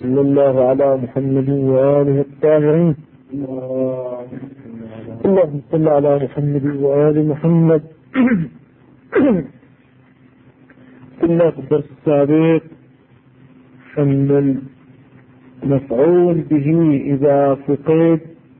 صلى الله على محمد وآله الطاهرين. اللهم صل على محمد وآل محمد. قلنا في الدرس السابق أن المفعول به إذا فقد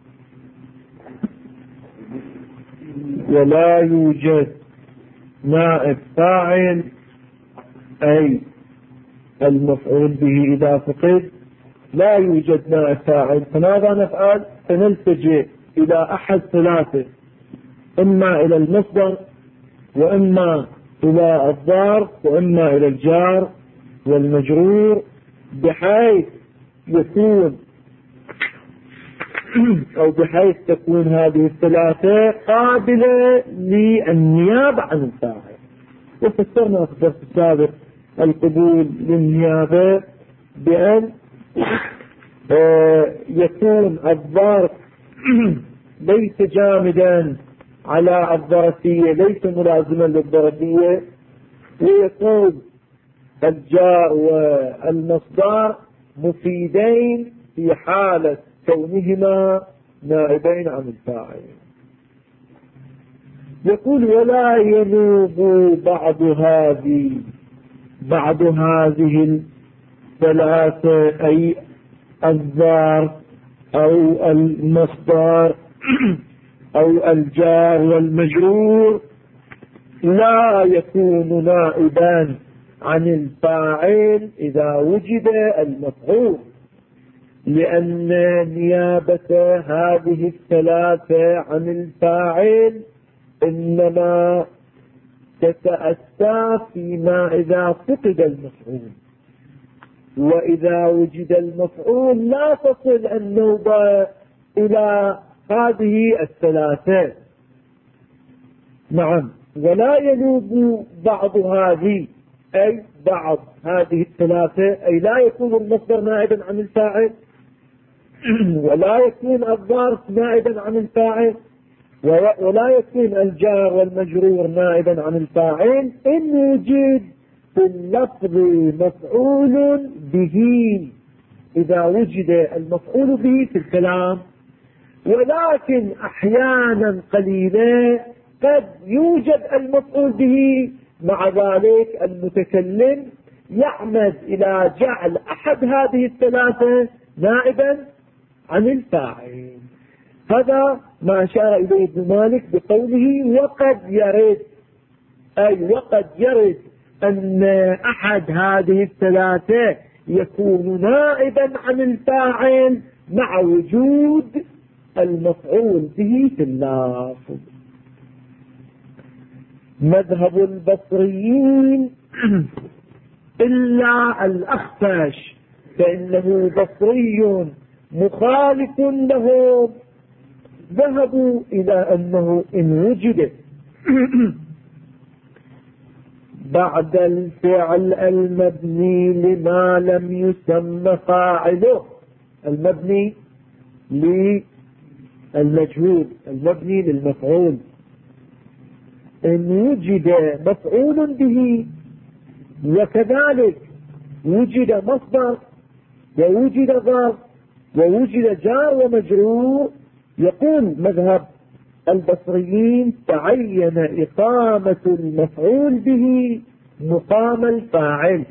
ولا يوجد نائب فاعل، أي المفعول به إذا فقد لا يوجد نائب فاعل، فماذا نفعل؟ فنلتجئ إلى أحد ثلاثة، إما إلى المصدر، وإما إلى الظرف، وإما إلى الجار والمجرور، بحيث يكون أو بحيث تكون هذه الثلاثة قابلة للنيابة عن الفاعل. وفسرنا في الدرس السابق القبول للنيابة بأن يكون الظرف ليس جامدا على الظرفية، ليس ملازما للظرفية، ويكون الجار والمصدر مفيدين في حالة كونهما نائبين عن الفاعل. يقول ولا ينوب بعض هذه الثلاثة، أي الظرف أو المصدر أو الجار والمجرور، لا يكون نائبا عن الفاعل إذا وجد المفعول، لأن نيابة هذه الثلاثة عن الفاعل إنما تتأتى فيما إذا فقد المفعول، وإذا وجد المفعول لا تصل النوبة إلى هذه الثلاثة. نعم، ولا ينوب بعض هذه، أي بعض هذه الثلاثة، أي لا يكون المصدر نائبا عن الفاعل، ولا يكون الظرف نائبا عن الفاعل، ولا يكون الجار والمجرور نائبا عن الفاعل، إن وجد في اللفظ مفعول به، إذا وجد المفعول به في الكلام. ولكن أحيانا قليلة قد يوجد المفعول به، مع ذلك المتكلم يعمد إلى جعل أحد هذه الثلاثة نائبا عن الفاعل. هذا ما أشار إليه ابن مالك بقوله وقد يرد، أي وقد يرد أن أحد هذه الثلاثة يكون نائبا عن الفاعل مع وجود المفعول به في اللفظ. مذهب البصريين إلا الأخفش فإنه بصري مخالف لهم، ذهبوا إلى أنه إن وجد بعد الفعل المبني لما لم يسمى فاعله، المبني للمجهول، المبني للمفعول، إن وجد مفعول به وكذلك وجد مصدر ووجد ظرف ووجد جار ومجرور، يقول مذهب البصريين تعين إقامة المفعول به مقام الفاعل،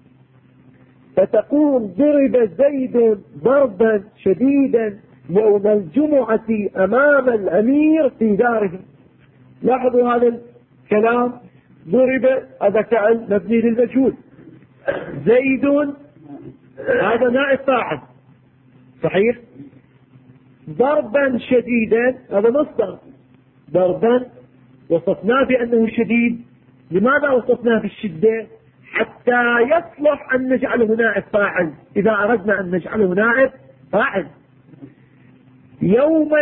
فتقول ضرب زيد ضربا شديدا يوم الجمعة أمام الأمير في داره. لاحظوا هذا الكلام، ضرب هذا فعل مبني للمجهول، زيد هذا نائب فاعل صحيح، ضربا شديدا هذا مصدر، ضربا وصفناه بأنه شديد، لماذا وصفناه بالشدة؟ حتى يصلح أن نجعله نائب فاعل إذا أردنا أن نجعله نائب فاعل. يوم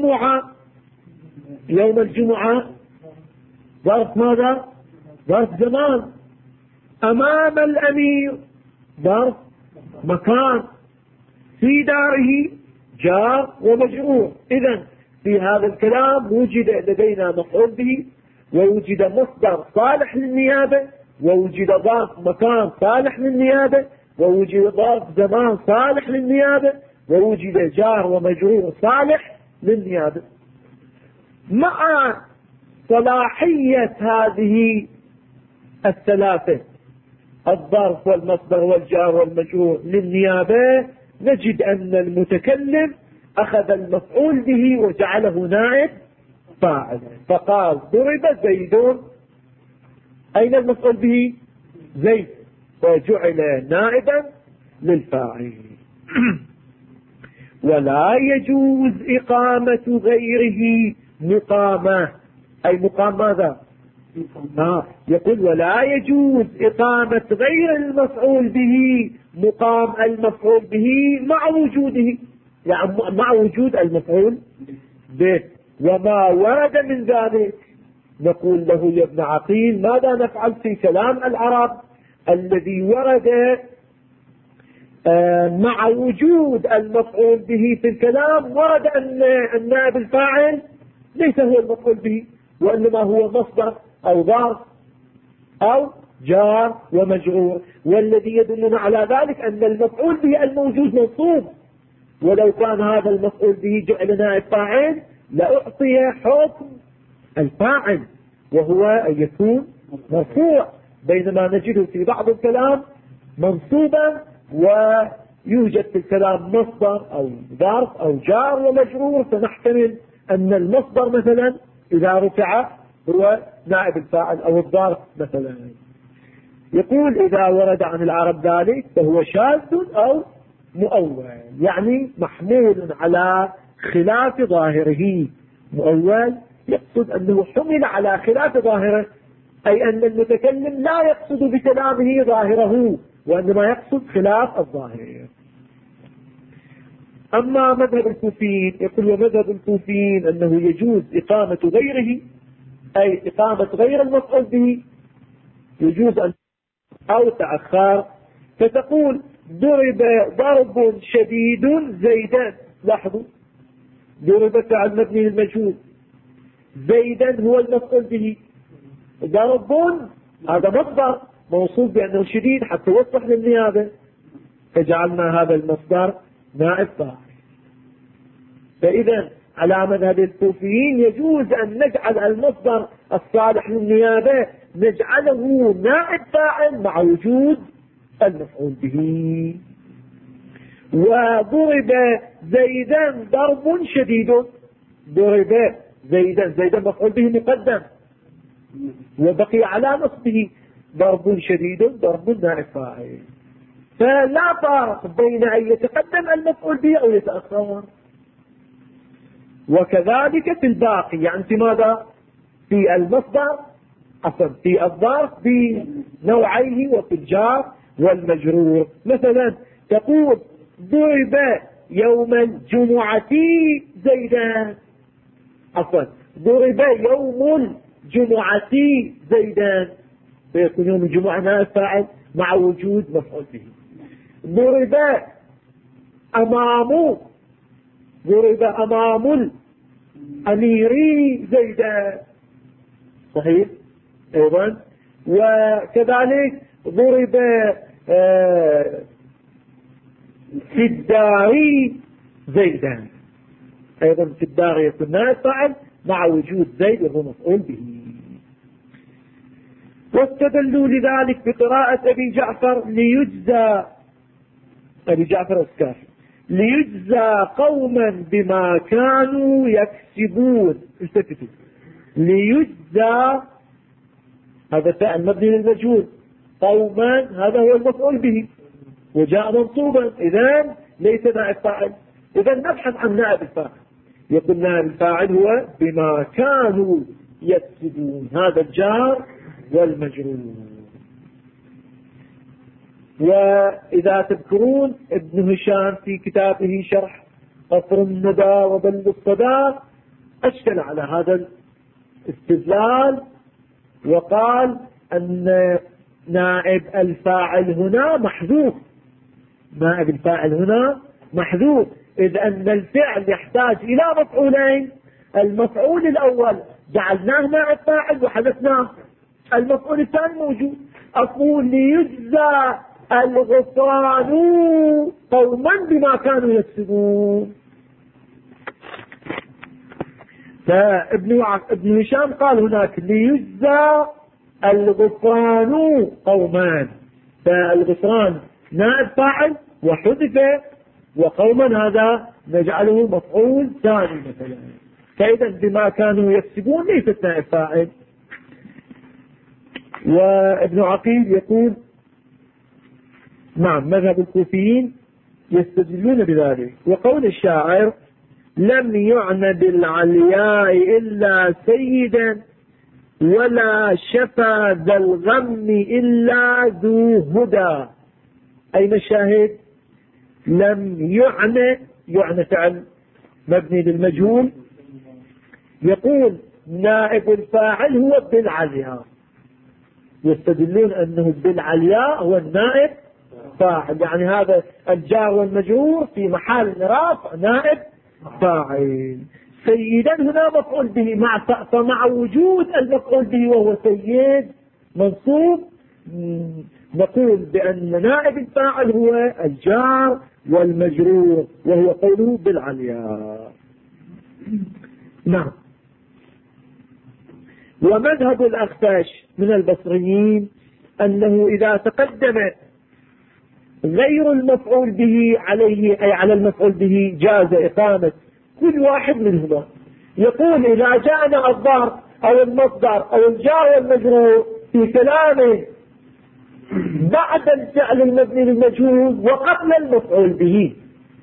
الجمعة ظرف ماذا؟ ظرف زمان. أمام الأمير ظرف مكان. في داره جار ومجرور. إذن في هذا الكلام وجد لدينا مفعول به، ووجد مصدر صالح للنيابة، ووجد ظرف مكان صالح للنيابة، ووجد ظرف زمان صالح للنيابة، ووجد جار ومجرور صالح للنيابة. مع صلاحية هذه الثلاثة الظرف والمصدر والجار والمجرور للنيابة، نجد أن المتكلم أخذ المفعول به وجعله نائب فاعل، فقال ضرب زيد. أين المفعول به؟ زيد، وجعل نائبا للفاعل. ولا يجوز إقامة غيره مقامة، أي مقام ماذا؟ يقول ولا يجوز إقامة غير المفعول به مقام المفعول به مع وجوده، يعني مع وجود المفعول به. وما ورد من ذلك نقول له يا ابن عقيل ماذا نفعل في كلام العرب الذي ورد مع وجود المفعول به في الكلام؟ ورد أن النائب الفاعل ليس هو المفعول به، وإنما هو مصدر أو ظرف أو جار ومجرور، والذي يدلنا على ذلك أن المفعول به الموجود منصوب، ولو كان هذا المفعول به جعل نائب فاعل لأعطي حكم الفاعل وهو أن يكون مرفوع، بينما نجده في بعض الكلام منصوبا ويوجد في الكلام مصدر أو ظرف أو جار ومجرور، فنحتمل أن المصدر مثلا إذا رفع هو نائب الفاعل أو الظرف مثلا. يقول إذا ورد عن العرب ذلك فهو شاذ أو مؤول، يعني محمول على خلاف ظاهره. مؤول يقصد أنه حمل على خلاف ظاهره، أي أن المتكلم لا يقصد بكلامه ظاهره، وإنما يقصد خلاف الظاهر. أما مذهب الكوفيين يقول ومذهب الكوفيين أنه يجوز إقامة غيره، أي إقامة غير المفعول به، يجوز أن أو تأخر، فتقول ضرب ضرب شديد زيدا. لاحظوا ضرب فعل مبني للمجهول، زيدا هو المفعول به، ضرب هذا مصدر موصوف بأنه شديد حتى يصلح للنيابة، فجعلنا هذا المصدر نائب فاعل. فإذا على مذهب الكوفيين يجوز أن نجعل المصدر الصالح للنيابة نجعله نائب فاعل مع وجود المفعول به. وضرب زيدا ضرب شديد، ضرب زيدا مفعول به مقدم وبقي على نصبه، ضرب شديد ضرب نائب فاعل، فلا فرق بين أن يتقدم المفعول به أو يتأخر. وكذلك في الباقي، يعني في ماذا؟ في المصدر في الظرف بنوعيه وفي الجار والمجرور. مثلا تقول ضرب يوم الجمعة زيدان، ضرب يوم الجمعة زيدان، فيكون يوم الجمعة نائب فاعل مع وجود مفعول به. ضرب أمام الأمير زيدان، صحيح أيضا. وكذلك ضرب في الدار زيدان، أيضا في الدار يكون نائب فاعل مع وجود زيد وهو مفعول به. واستدلوا لذلك بقراءة أبي جعفر ليجزى، أبي جعفر السكافي، ليجزى قوما بما كانوا يكسبون. التفتوا، ليجزى هذا فعل مبني للمجهول، قوما هذا هو المفعول به وجاء منصوبا، إذن ليس نائب فاعل. إذن نبحث عن نائب الفاعل، يقول نائب الفاعل هو بما كانوا يكسبون، هذا الجار والمجرور. وإذا تذكرون ابن هشام في كتابه شرح قصر الندى وبل الصدى أشكل على هذا الاستدلال وقال أن نائب الفاعل هنا محذوف، نائب الفاعل هنا محذوف، إذ أن الفعل يحتاج إلى مفعولين، المفعول الأول جعلناه نائب فاعل وحذفناه، المفعول الثاني موجود. أقول ليجزى الغفران قوما بما كانوا يكسبون. فابن هشام قال هناك ليجزى الغفران قومان، فالغفران نائب فاعل وحذف، وقوما هذا نجعله مفعول ثاني مثلا. فإذا بما كانوا يكسبون ليست نائب فاعل. وابن عقيل يقول نعم مذهب الكوفيين يستدلون بذلك. وقول الشاعر لم يعنى بالعلياء إلا سيدا ولا شفى ذا الغم إلا ذو هدى. أين الشاهد؟ لم يعنى فعل مبني للمجهول، يقول نائب الفاعل هو بالعلياء، يستدلون أنه بالعلياء هو النائب فاعل، يعني هذا الجار والمجرور في محل رفع نائب فاعل. سيدا هنا مفعول به، فمع وجود المفعول به وهو سيد منصوب نقول بأن نائب الفاعل هو الجار والمجرور، وهو قوله بالعلياء. نعم. ومذهب الأخفاش من البصريين أنه إذا تقدم غير المفعول به عليه أي على المفعول به جاز إقامة كل واحد منهما. يقول إذا جاءنا الظرف أو المصدر أو الجار والمجرور في كلامه بعد الفعل المبني للمجهول وقبل المفعول به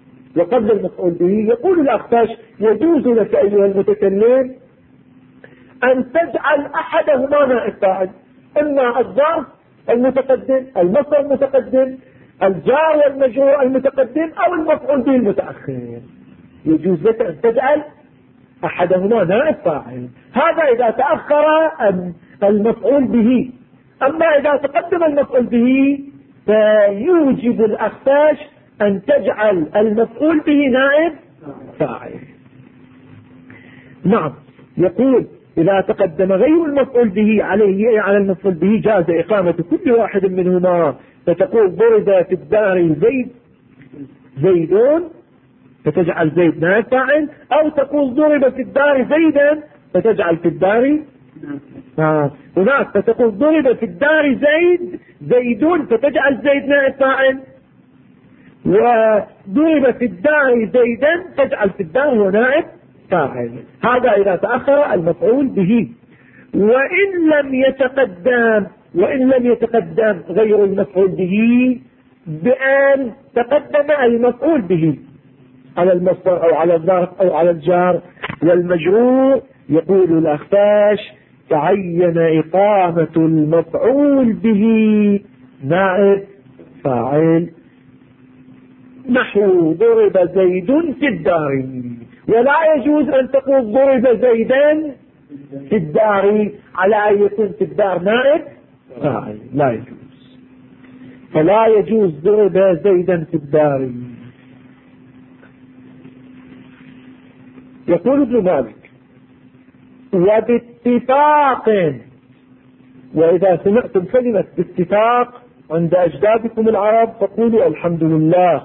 يقول الأخفاش يجوز لك أيها المتكلم أن تجعل أحدهما نائب فاعل، إما الظرف المتقدم المصدر المتقدم الجار والمجرور المتقدم أو المفعول به المتأخر. يجوز لك أن تجعل أحدهما نائب فاعل، هذا إذا تأخر المفعول به. أما إذا تقدم المفعول به فيوجب الأخفاش أن تجعل المفعول به نائب فاعل. نعم. يقول إذا تقدم غير المفعول به عليه على المفعول به جاز إقامة كل واحد منهما، فتقول ضرب في الدار زيدون فتجعل زيد نائب فاعل، أو تقول ضرب في الدار زيدا فتجعل في الدار هناك فتقول ضرب في الدار زيدون فتجعل زيد نائب فاعل، وضرب في الدار زيدا تجعل في الدار هو نائب فاعل. هذا إذا تأخر المفعول به. وإن لم يتقدم غير المفعول به بأن تقدم المفعول به على المصدر أو على الظرف أو على الجار والمجرور، يقول الأخفاش تعين إقامة المفعول به نائب فاعل، نحو ضرب زيد في الدار. ولا يجوز أن تقول ضرب زيدا في الدار على أن يكون في الدار نائب فاعل، لا يجوز. فلا يجوز ضرب زيدا في الدار. يقول ابن مالك وباتفاق، وإذا سمعتم كلمة باتفاق عند أجدادكم العرب فقولوا الحمد لله.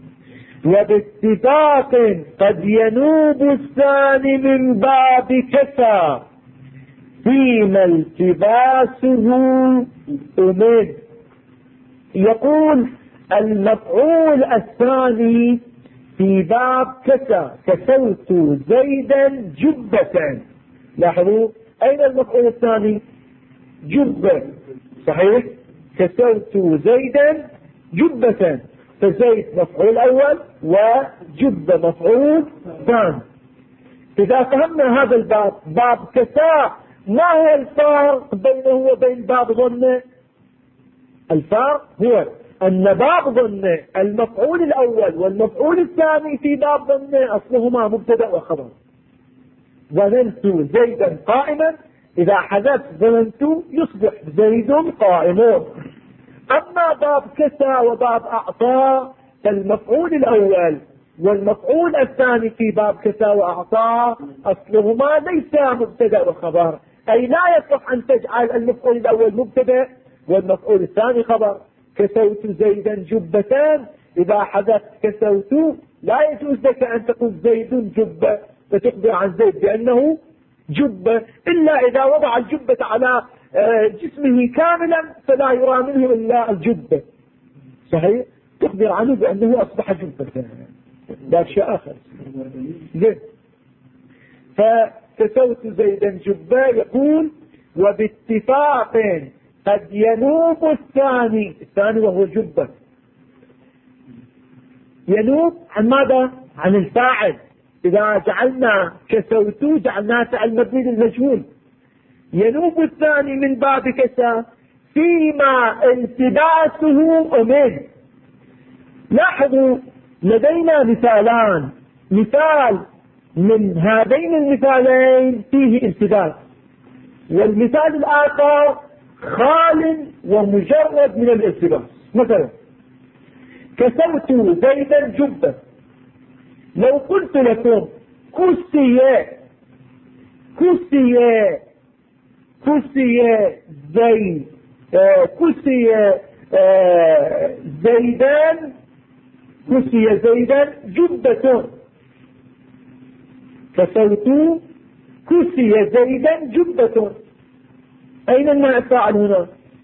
وباتفاق قد ينوب الثاني من باب كسى فيما التباسه أمد. يقول المفعول الثاني في باب كسى، كسوت زيدا جبة. لاحظوا أين المفعول الثاني؟ جبة، صحيح؟ كسوت زيدا جبة، فزيد مفعول أول وجبة مفعول ثاني. إذا فهمنا هذا الباب باب كساء، ما هو الفرق بينه وبين باب ظنه؟ الفرق هو أن باب ظنه المفعول الأول والمفعول الثاني في باب ظنه أصلهما مبتدأ وخبر. ظننت زيدا قائما، إذا حذفت ظننت يصبح زيد قائم. أما باب كسى وباب أعطى فالمفعول الأول والمفعول الثاني في باب كسى وأعطى أصلهما ليس مبتدأ وخبر، أي لا يصح أن تجعل المفعول الأول مبتدأ والمفعول الثاني خبر. كسوت زيدا جبتان، إذا حدث كسوت لا يجوز لك أن تقول زيد جبة فتخبر عن زيد بأنه جبة، إلا إذا وضع الجبة على جسمه كاملا فلا يرى منه إلا الجبة، صحيح؟ تخبر عنه بأنه أصبح جبة، لا شيء آخر. فكسوت زيدا جبة. يقول وباتفاق قد ينوب الثاني وهو جبة، ينوب عن ماذا؟ عن الفاعل. إذا جعلنا كسوت جعلناه فعل مبني للمجهول. ينوب الثاني من باب كسا فيما التباسه أمين. لاحظوا لدينا مثالان، مثال من هذين المثالين فيه التباس، والمثال الآخر خال ومجرد من الالتباس. مثلا كسوت زيدا جبة، لو قلت لكم كسي زيدان جبة، كسوت كسي زيدا جبة، أين النائب فاعل هنا؟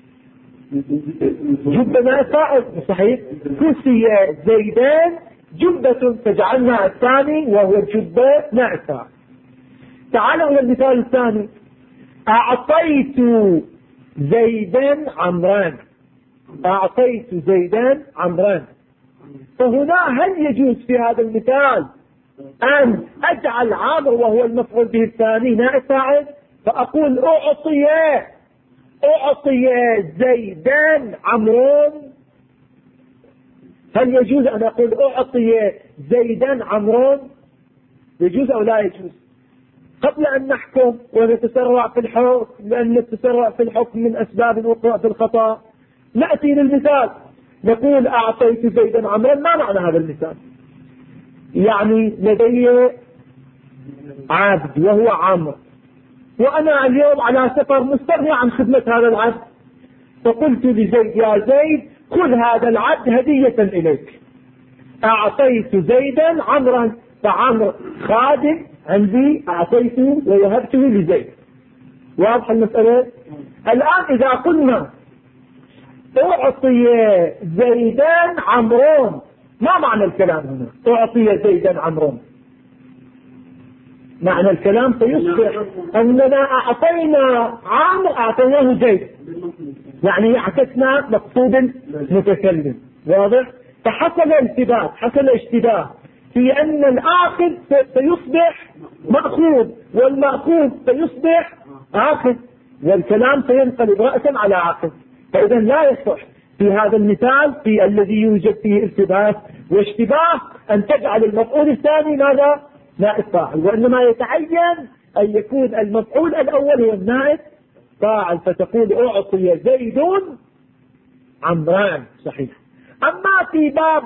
جبة نائب فاعل، صحيح. كسي زيدان جبة، فجعلنا الثاني وهو الجبة نائب فاعل. تعالوا إلى المثال الثاني. أعطيت زيدا عمران، أعطيت زيدا عمران. فهنا هل يجوز في هذا المثال أن أجعل عامر وهو المفعول به الثاني نائب فاعل، فأقول أعطي زيدان عمران؟ هل يجوز أن أقول أعطي زيدان عمران؟ يجوز أو لا يجوز؟ قبل أن نحكم ونتسرع في الحكم، لأن التسرع في الحكم من أسباب الوقوع في الخطأ، نأتي للمثال نقول أعطيت زيدا عمرا. ما معنى هذا المثال؟ يعني لدي عبد وهو عمرو، وأنا اليوم على سفر مستغني عن خدمة هذا العبد، فقلت لزيد يا زيد خذ هذا العبد هدية إليك. أعطيت زيدا عمرا، فعمر خادم عندي أعطيته ووهبته لزيد. واضح المسألة؟ الآن إذا قلنا أعطي زيدان عمرون، ما معنى الكلام هنا؟ أعطي زيدان عمرون، معنى الكلام سيصبح أننا أعطينا عامر أعطيناه زيد، يعني عكسنا مقصود المتكلم. واضح؟ فحصل التباس، حصل اشتباه في أن الآخذ سيصبح مأخوذ والمأخوذ سيصبح آخذ، والكلام سينقلب رأسا على عقب. فإذا لا يصح في هذا المثال في الذي يوجد فيه التباس واشتباه أن تجعل المفعول الثاني ماذا؟ نائب فاعل، وإنما يتعين أن يكون المفعول الأول هو النائب فاعل، فتقول أعطي زيد عمران، صحيح. أما في باب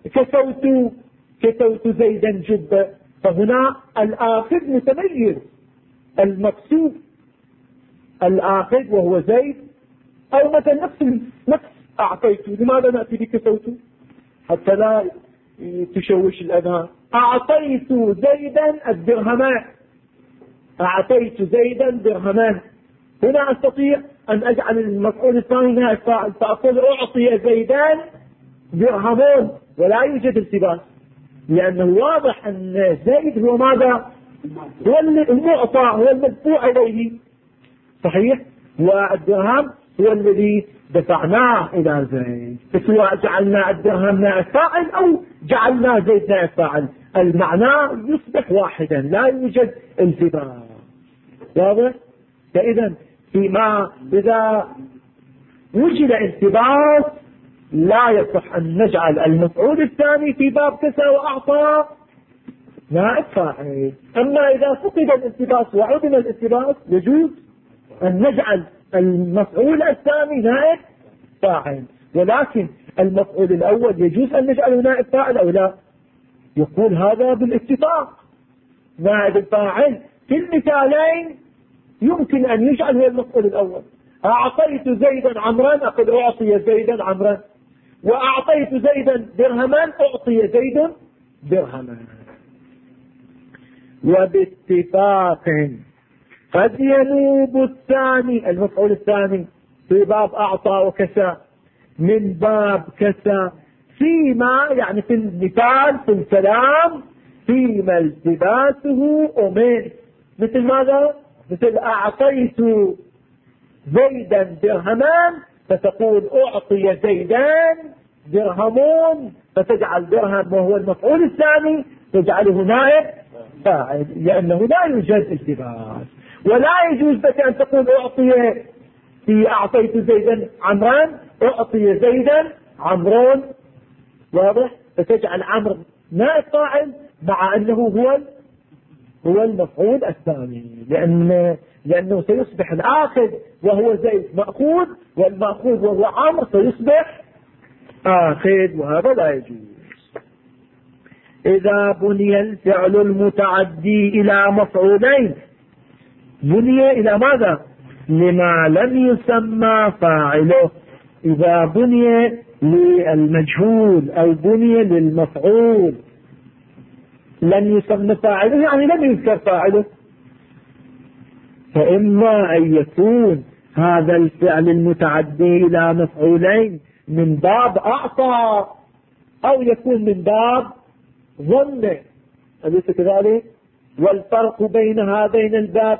كسوت زيدا جبة، فهنا الآخذ متميز، المقصود الآخذ وهو زيد، أو مثلا نفس أعطيته. لماذا نأتي بكسوت؟ حتى لا تشوش الأذهان. أعطيت زيدا الدرهمان، أعطيت زيدا درهمان. هنا أستطيع أن أجعل المفعول الثاني نائب فاعل، فأقول أعطي زيدان درهمان، ولا يوجد التباس، لأنه واضح أن زيد هو ماذا؟ هو المعطى، هو المدفوع إليه، صحيح؟ والدرهم هو الذي دفعناه إلى زيد، فسواء جعلنا الدرهم نائب فاعل أو جعلنا زيد نائب فاعل المعنى يصبح واحدا، لا يوجد التباس. واضح؟ فإذا إذا وجد التباس لا يصح أن نجعل المفعول الثاني في باب كسى وأعطى نائب فاعل. أما إذا فقد الالتباس وعدم الالتباس يجوز أن نجعل المفعول الثاني نائب فاعل، ولكن المفعول الأول يجوز أن نجعله نائب فاعل أو لا؟ يقول هذا بالاتفاق. نائب الفاعل في المثالين يمكن أن يجعل هو المفعول الأول. أعطيت زيدا عمرا، أقول أعطي زيدا عمرا، وأعطيت زيدا درهما أعطي زيد درهما. وباتفاق قد ينوب الثاني المفعول الثاني في باب أعطى وكسى من باب كسى فيما يعني في المثال في الكلام فيما التباسه أمين. مثل ماذا؟ مثل أعطيت زيدا درهمان فتقول أعطي زيدان درهمون فتجعل درهم وهو المفعول الثاني تجعله نائب فاعل لأنه لا يوجد التباس. ولا يجوز لك أن تقول أعطي في أعطيت زيدا عمران أعطي زيدا عمرون واضح فتجعل عمرو نائب فاعل مع أنه هو المفعول الثاني لأنه سيصبح الآخذ وهو زيد مأخوذ والمأخوذ وهو عمرو سيصبح آخذ وهذا لا يجوز. إذا بني الفعل المتعدي إلى مفعولين بني إلى ماذا؟ لما لم يسمى فاعله. إذا بني للمجهول أو بني للمفعول لم يسمى فاعله يعني لم يذكر فاعله فإما أن يكون هذا الفعل المتعدي إلى مفعولين من باب أعطى أو يكون من باب ظن أليس كذلك؟ والفرق بين هذين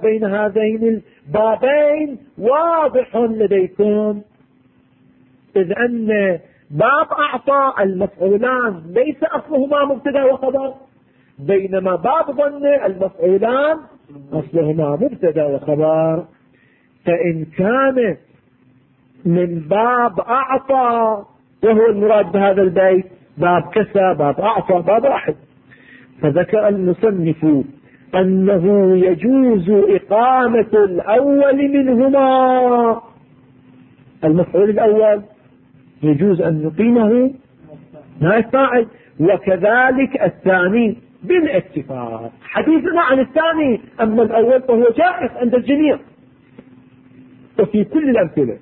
البابين واضح لديكم. إذ أن باب أعطى المفعولان ليس أصلهما مبتدا وخبر بينما باب ظن المفعولان أصلهما مبتدا وخبر. فإن كان من باب أعطى وهو المراد بهذا البيت باب كسى باب أعطى باب واحد فذكر المصنف أنه يجوز إقامة الأول منهما المفعول الأول يجوز أن نقيمه نائب فاعل وكذلك الثاني بالاتفاق. حديثنا عن الثاني أما الأول فهو جائز عند الجميع وفي كل الأمثلة.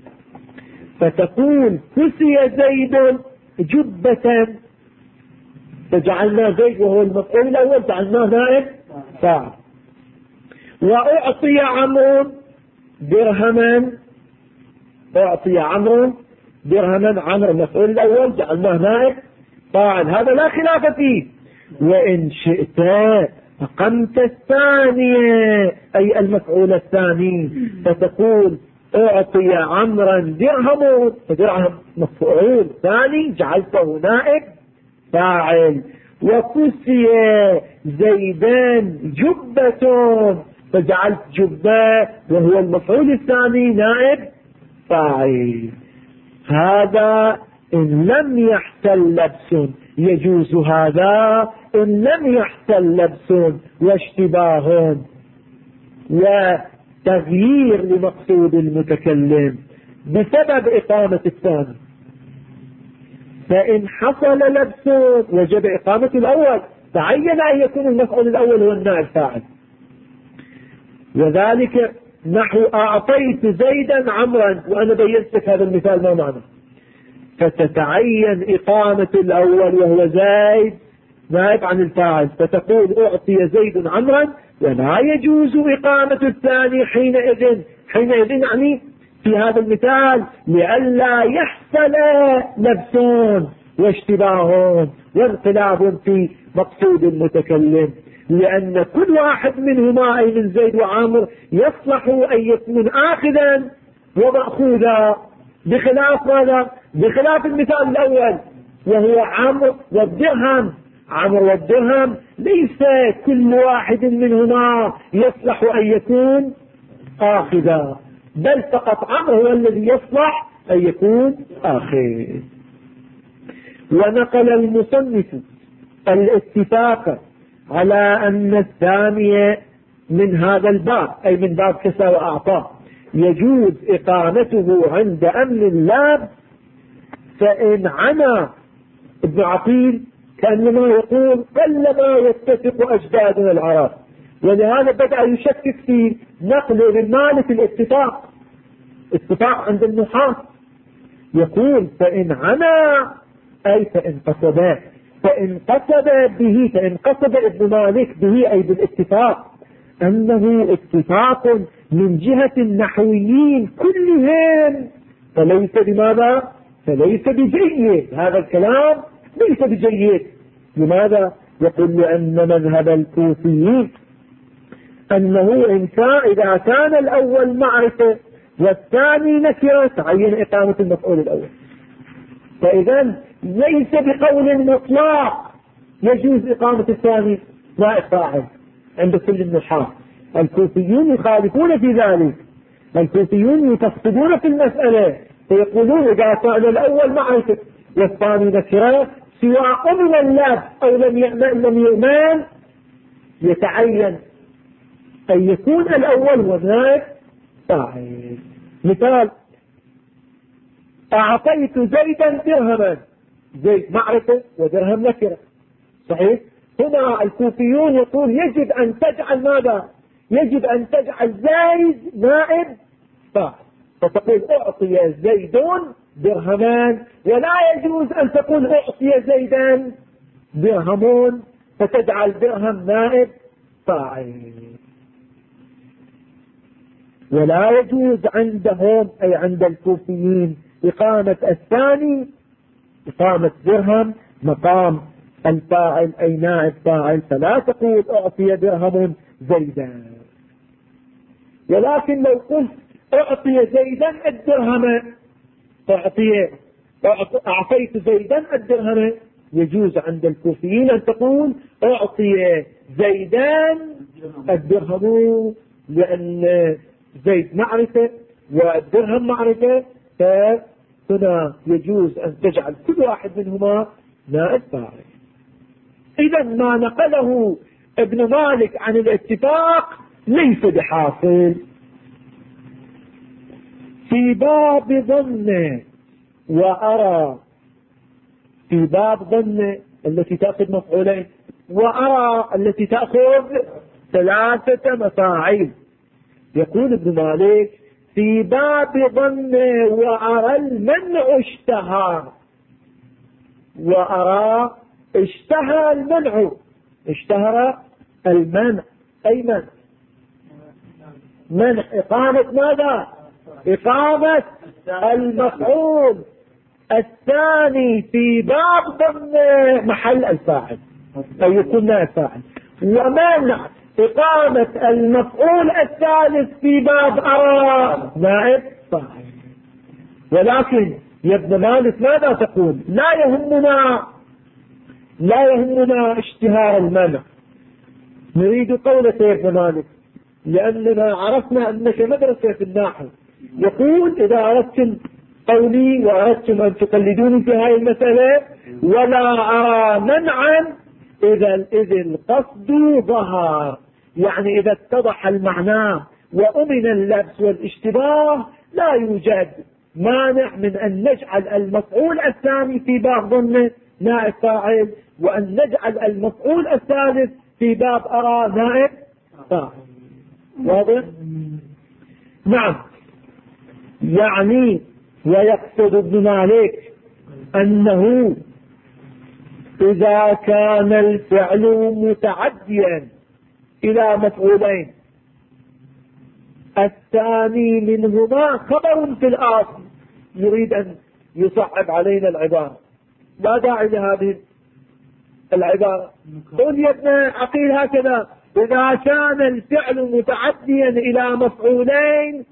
فتقول كسي زيد جبة فجعلنا زيد وهو المفعول الأول جعلناه نائب فاعل. وأعطي عمرو درهما أعطي عمرو درهما عمرو المفعول الأول جعلناه نائب فاعل هذا لا خلاف فيه. وإن شئت أقمت الثانية أي المفعول الثاني فتقول أعطي عمرا درهم فدرهم مفعول ثاني جعلته نائب فاعل. وكسي زيدان جبة فجعلت جبة وهو المفعول الثاني نائب فاعل. هذا إن لم يحصل لبس يجوز هذا إن لم يحصل لبس واشتباه وتغيير لمقصود المتكلم بسبب إقامة الثاني. فإن حصل لبس وجب إقامة الأول تعين أن يكون المفعول الأول هو النائب فاعل. وذلك نحو أعطيت زيدا عمرا وأنا بينت لك هذا المثال ما معنى فتتعين إقامة الأول وهو زيد نائب عن الفاعل فتقول أعطي زيد عمرا ولا يجوز إقامة الثاني حينئذ يعني في هذا المثال لئلا يحصل لبس واشتباه وانقلاب في مقصود المتكلم لأن كل واحد منهما أي من زيد وعامر يصلح أن يكون آخذا ومأخوذا بخلاف ماذا؟ بخلاف المثال الأول وهو عمرو والدرهم. عمرو والدرهم ليس كل واحد منهما يصلح أن يكون آخذا بل فقط عمرو هو الذي يصلح أن يكون آخذ. ونقل المصنف الاتفاق على أن الثانية من هذا الباب أي من باب كسى وأعطى يجوز إقامته عند أمن اللاب. فإن عنا ابن عقيل كأنما يقول كلما يتفق أجدادنا العرب ولهذا بدأ يشكك في نقل من مالك الاتفاق عند النحاة يقول فإن عمى أي فإن قصد، فإن قصد ابن مالك به أي بالاتفاق أنه اتفاق من جهة النحويين كلهم، فليس بماذا؟ فليس بجيد، هذا الكلام ليس بجيد. لماذا؟ يقول لأن مذهب الكوفيين أنه إذا كان الأول معرفة والثاني نكرة تعين إقامة المفعول الأول، فإذا ليس بقول مطلق يجوز إقامة الثاني نائب فاعل عند كل النحاة. الكوفيون يخالفون في ذلك، الكوفيون يتفصلون في المسألة فيقولون إذا كان الأول معرفة والثاني نكرة سواء أمن اللفظ أو لم يؤمن يتعين أن يكون الأول هو نائب فاعل. مثال: أعطيت زيدا درهما، زيد معرفة ودرهم نكرة، صحيح؟ هنا الكوفيون يقول يجب أن تجعل ماذا؟ يجب أن تجعل زيد نائب فاعل، فتقول أعطي زيد درهمان، ولا يجوز أن تقول أعطي زيدا درهمون فتجعل درهم نائب فاعل. ولا يجوز عندهم أي عند الكوفيين إقامة الثاني، إقامة درهم مقام الفاعل أي نائب فاعل، فلا تقول أعطي درهم زيدا. ولكن لو قلت أعطي زيدا الدرهم، أعطيت زيدا الدرهم، يجوز عند الكوفيين أن تقول أعطي زيدان الدرهم، لأن زيد معرفة والدرهم معرفة، فهنا يجوز أن تجعل كل واحد منهما نائب فاعل. إذا ما نقله ابن مالك عن الاتفاق ليس بحاصل. في باب ظن وأرى، في باب ظن التي تأخذ مفعولين، وأرى التي تأخذ 3 مفاعيل. يقول ابن مالك في باب ظن وأرى المنع اشتهر، وأرى اشتهر المنع، اشتهر المنع أي منع إقامة ماذا؟ إقامة المفعول الثاني في باب ظن محل الفاعل أي يكون نائب فاعل، ومنع إقامة المفعول الثالث في باب أرى نائب فاعل. ولكن يا ابن مالك ماذا تقول؟ لا يهمنا اشتهار المنع، نريد قولك يا ابن مالك، لأننا عرفنا أنك مدرسة في النحو. يقول إذا أردتم قولي وأردتم أن تقلدوني في هذه المسألة ولا أرى منعا إذ القصد ظهر، يعني إذا اتضح المعنى وأمن اللبس والاشتباه لا يوجد مانع من أن نجعل المفعول الثاني في باب ظن نائب فاعل، وأن نجعل المفعول الثالث في باب أرى نائب فاعل. واضح؟ نعم. يعني ويقصد ابن مالك أنه إذا كان الفعل متعديا إلى مفعولين الثاني منهما خبر في الآصل، يريد أن يصعب علينا العبارة، لا داعي لهذه العبارة. قل يا ابن عقيل هكذا: إذا كان الفعل متعديا إلى مفعولين،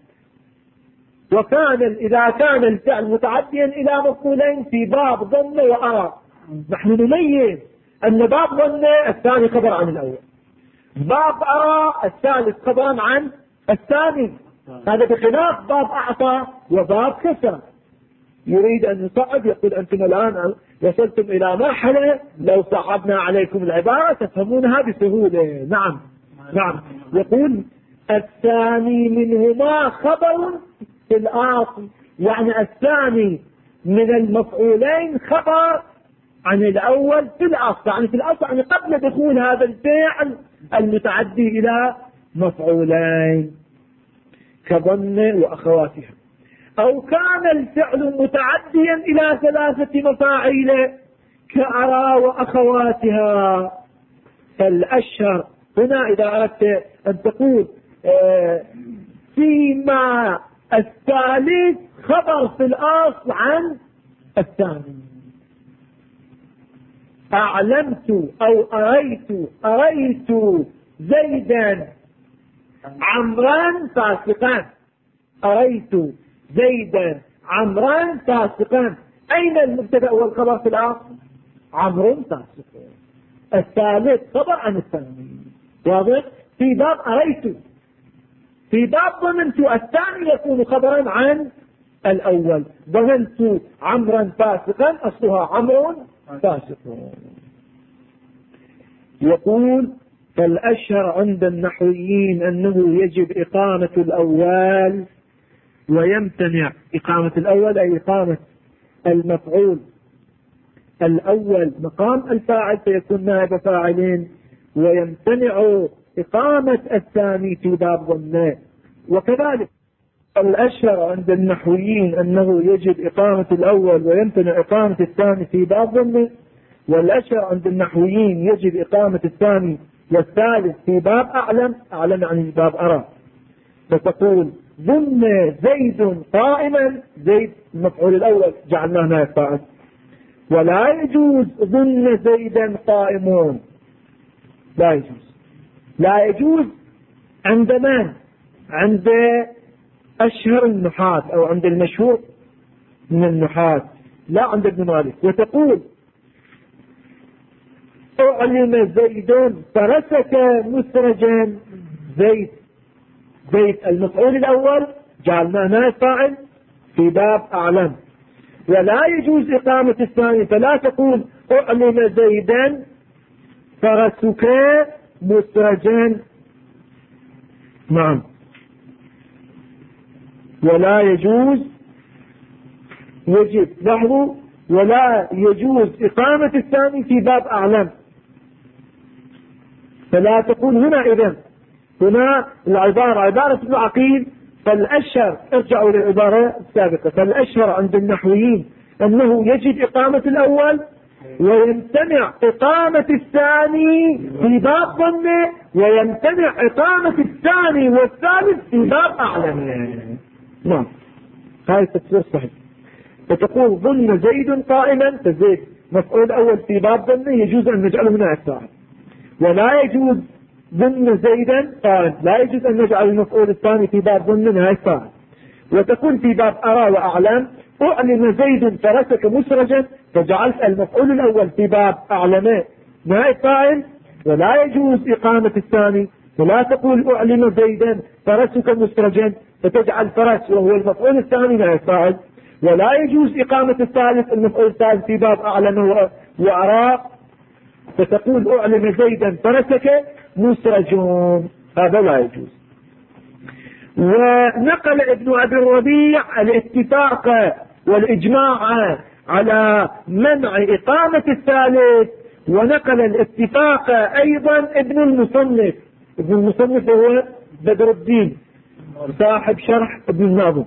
إذا كان الفعل متعديا إلى مفعولين في باب ظن وأرى، نحن نميز أن باب ظن الثاني خبر عن الأول، باب أرى الثالث خبر عن الثاني، هذا بخلاف باب أعطى وباب كسر. يريد أن يصعب، يقول أنتم الآن وصلتم إلى مرحلة لو صعبنا عليكم العبارة تفهمونها بسهولة. نعم. يقول الثاني منهما خبر في الآصل، يعني الثاني من المفعولين خبر عن الأول في الأصل، يعني في الأصل يعني قبل دخول هذا الفعل المتعدي إلى مفعولين كظن وأخواتها. أو كان الفعل متعديا إلى 3 مفاعيل كأرى وأخواتها. فالأشهر هنا إذا أردت أن تقول فيما الثالث خبر في الأصل عن الثاني. أعلمت أو أريت زيدا عمرا فاسقا. أريت زيدا عمرا فاسقا. أين المبتدأ والخبر في الأصل؟ عمرو فاسق. الثالث خبر عن الثاني. واضح؟ في باب أريت، في باب ظننت الثاني يكون خبرا عن الأول. ظننت عمرا فاسقا أصلها عمرو فاسق. يقول فالأشهر عند النحويين أنه يجب إقامة الأول ويمتنع إقامة الأول أي إقامة المفعول الأول مقام الفاعل فيكون نائب فاعلين، ويمتنع إقامة الثاني في باب ظنه. وكذلك الأشهر عند النحويين أنه يجب إقامة الأول ويمتنع إقامة الثاني في باب ظنه، والأشهر عند النحويين يجب إقامة الثاني والثالث في باب أعلم يعني باب أرى. فتقول ظن زيد قائما، زيد المفعول الأول جعلناه نائب فاعل، ولا يجوز ظن زيدا قائمون. لا يجوز عند من؟ عند أشهر النحاة أو عند المشهور من النحاة، لا عند ابن مالك. وتقول أعلم زيد فرسك مسرجا. زيد المفعول الأول جعلناه نائب فاعل في باب أعلم، ولا يجوز إقامة الثاني، فلا تقول أعلم زيدا فرسك مسرجا. نعم. ولا يجوز يجب لاحظوا ولا يجوز إقامة الثاني في باب أعلم، فلا تقول هنا إذن هنا العبارة عبارة ابن عقيل. فالأشهر ارجعوا للعبارة السابقة. فالأشهر عند النحويين أنه يجب إقامة الأول ويمتنع إقامة الثاني في باب ظنه، ويمتنع إقامة الثاني والثالث في باب أعلم. نعم، هذا التفسير صحيح. فتقول ظن زيد قائما، فزيد مفعول أول في باب ظنه يجوز أن نجعله من الثاني، ولا يجوز ظن زيدا قائم، لا يجوز أن نجعل المفعول الثاني في باب ظن نائب فاعل. وتكون في باب أرى وأعلم أعلم زيد فرسك مسرجا، فجعلت المفعول الأول في باب أعلم نائب فاعل، ولا يجوز إقامة الثاني، ولا تقول أعلم زيدا فرسك مسرجا فتجعل فرس وهو المفعول الثاني نائب فاعل، ولا يجوز إقامة الثالث المفعول الثالث في باب أعلم وأرى فتقول أعلم زيدا فرسك مسرجون. هذا لا يجوز. ونقل ابن أبي الربيع الاتفاق والإجماع على منع إقامة الثالث، ونقل الاتفاق أيضا ابن المصنف هو بدر الدين صاحب شرح ابن الناظم.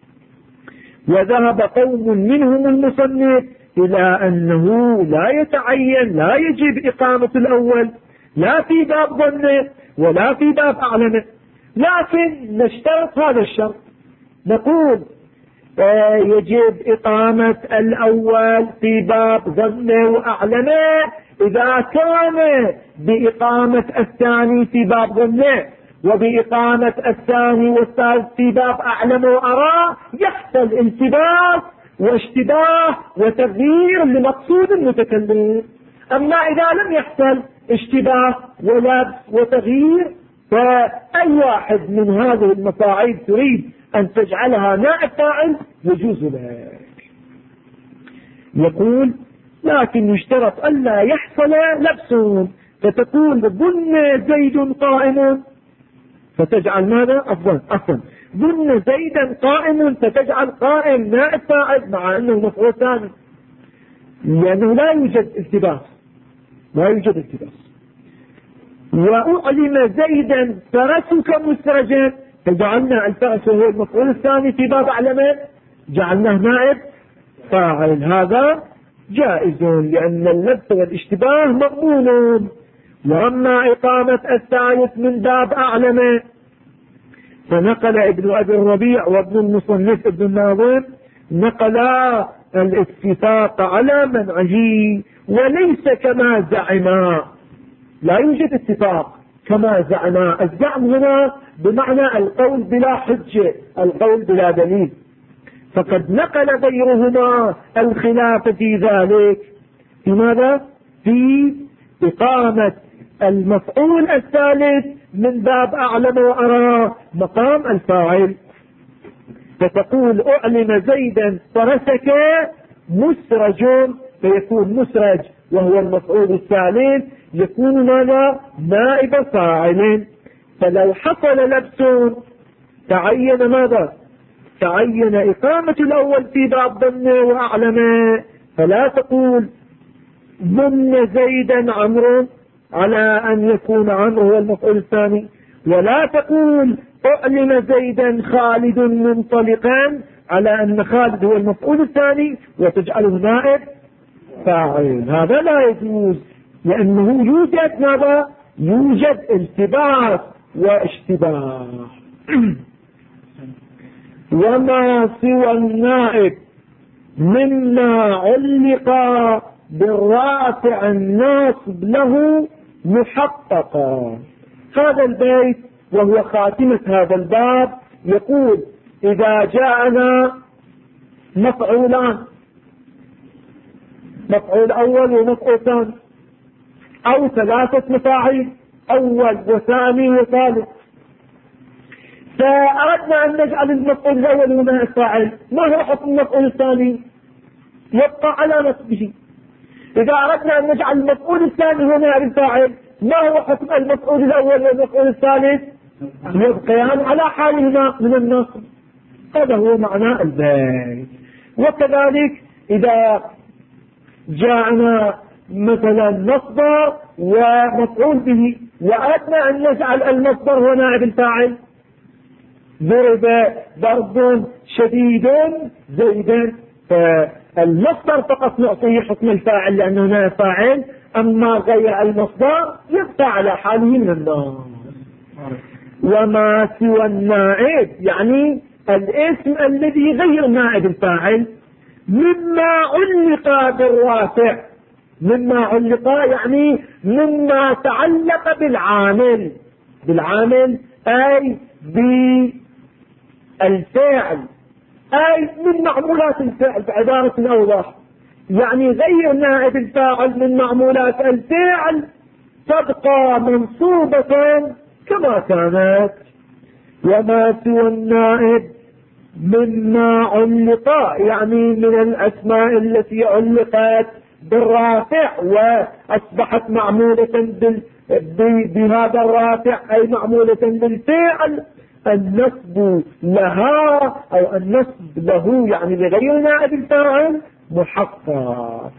وذهب قوم منهم المصنف إلى أنه لا يتعين، لا يجب إقامة الأول لا في باب ظنه ولا في باب أعلمه، لكن نشترط هذا الشرط، نقول يجب إقامة الأول في باب ظنه وأعلمه إذا كان بإقامة الثاني في باب ظنه وبإقامة الثاني والثالث في باب أعلم وأرى يحصل التباس واشتباه وتغيير لمقصود المتكلم. أما إذا لم يحصل اشتباه ولبس وتغيير فأي واحد من هذه المفاعيل تريد أن تجعلها نائب فاعل يجوز لك. يقول لكن يشترط ألا يحصل لبس، فتقول ظن زيد قائم فتجعل ماذا أفضل ظن زيدا قائم فتجعل قائم نائب فاعل مع أنه مفعول ثاني، لأنه لا يوجد التباس. وأعلم زيدا فرسك مسرجا فجعلنا الفرس وهو المفعول الثاني في باب أعلمه جعلناه نائب فاعل، هذا جائز لأن اللبس والاشتباه مقبول. وأما إقامة الثالث من باب أعلم، فنقل ابن أبي الربيع وابن المصنف ابن الناظم نقلا الاتفاق على منعه، وليس كما زعما، لا يوجد اتفاق كما زعما. الزعم هنا بمعنى القول بلا حجة، القول بلا دليل، فقد نقل غيرهما الخلاف في ذلك. في ماذا؟ في إقامة المفعول الثالث من باب أعلم وأرى مقام الفاعل، فتقول أعلم زيدا فرسك مسرج، فيكون مسرج وهو المفعول الثالث يكون ماذا؟ نائب فاعل. فلو حصل لبس تعين ماذا؟ تعين إقامة الأول في باب ضمن وأعلم، فلا تقول ضمن زيدا عمرو على أن يكون عمرو هو المفعول الثاني، ولا تقول أعلم زيدا خالد منطلقا على أن خالد هو المفعول الثاني وتجعله نائب فاعل. هذا لا يجوز، لأنه يوجد ماذا؟ يوجد التباس واشتباه. وما سوى النائب مما علق بالرافع الناصب له محققا. هذا البيت وهو خاتمة هذا الباب يقول: إذا جاءنا مفعولان، مفعول أول ومفعول ثاني، أو ثلاثة مفاعيل، أول وثاني وثالث، فأردنا أن نجعل المفعول الأول هو نائب فاعل، ما هو حكم المفعول الثاني؟ يبقى على نصبه. إذا أردنا أن نجعل المفعول الثاني هو نائب فاعل، ما هو حكم المفعول الأول والمفعول الثالث؟ يبقيان على حالهما من النصب. هذا هو معنى البيت. وكذلك إذا جاءنا مثلا مصدر ومفعول به وأردنا أن نجعل المصدر هو نائب الفاعل، ضرب ضرب شديد زيدا، فالمصدر فقط نعطيه حكم الفاعل لأنه نائب فاعل، أما غير المصدر يبقى على حاله من النصب. وما سوى النائب يعني الاسم الذي غير نائب الفاعل مما علق بالرافع، مما علق يعني مما تعلق بالعامل، بالعامل أي بالفعل، أي من معمولات الفعل بعبارة أوضح، يعني غير نائب الفاعل من معمولات الفعل تبقى منصوبة كما كانت. وما سوى النائب مما علق يعني من الأسماء التي علقت بالرافع وأصبحت معمولة بهذا الرافع أي معمولة بالفعل، النصب لها أو النصب له يعني لغير نائب الفاعل محقق.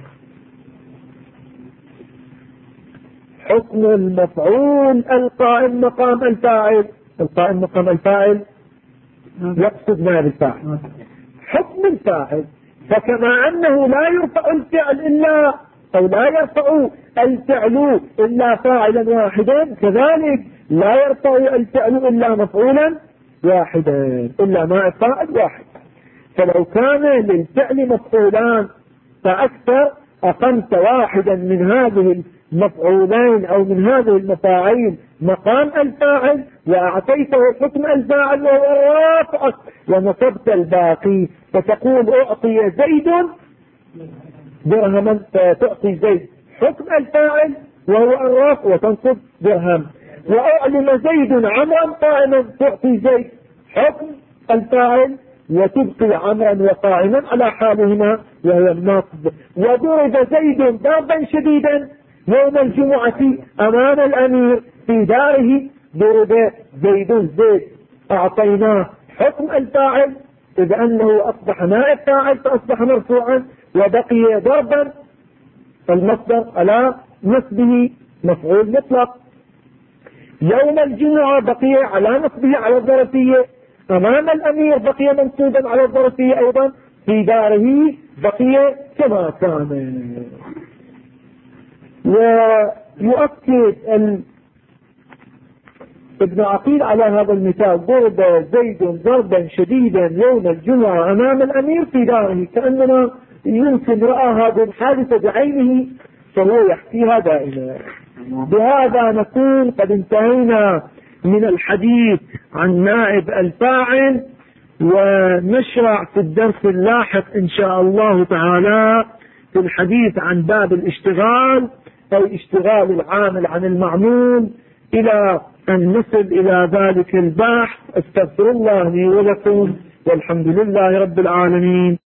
حكم المفعول القائم مقام الفاعل، القائم مقام الفاعل يقصد نائب الفاعل. حكم الفاعل فكما أنه لا يرفع الفعل إلا أو لا يرفع الفعل إلا فاعلا واحدا، كذلك لا يرفع الفعل إلا مفعولا واحدا، إلا نائب فاعل واحد. فلو كان للفعل مفعولان فأكثر أقمت واحدا من هذه المفعولين أو من هذه المفاعيل مقام الفاعل وأعطيته حكم الفاعل وهو الرافع ونصبت الباقي، فتقول أعطي زيد درهما فتعطي زيد حكم الفاعل وهو الرافع وتنصب درهم، وأعلم زيد عمرا قائما تعطي زيد حكم الفاعل وتبقي عمرا وقائما على حالهما وهو النصب. وضرب زيد ضربا شديدا يوم الجمعة أمام الأمير في داره، ضرب زيد زيد أعطيناه حكم الفاعل إذ أنه أصبح نائب فاعل فأصبح مرفوعا، وبقي ضربا المصدر على نصبه مفعول مطلق. يوم الجمعة بقي على نصبه على الظرفية، أمام الأمير بقي منصوبا على الظرفية أيضا، في داره بقي كما كان. ويؤكد ابن عقيل على هذا المثال: ضرب زيد ضربا شديدا يوم الجمعة أمام الأمير في داره، كأننا يمكن رأى هذه الحادثة بعينه فهو يحكيها دائما. بهذا نكون قد انتهينا من الحديث عن نائب الفاعل، ونشرع في الدرس اللاحق إن شاء الله تعالى في الحديث عن باب الاشتغال، أي اشتغال العامل عن المعمول، إلى أن نصل إلى ذلك البحث. استغفر الله لي ولكم، والحمد لله رب العالمين.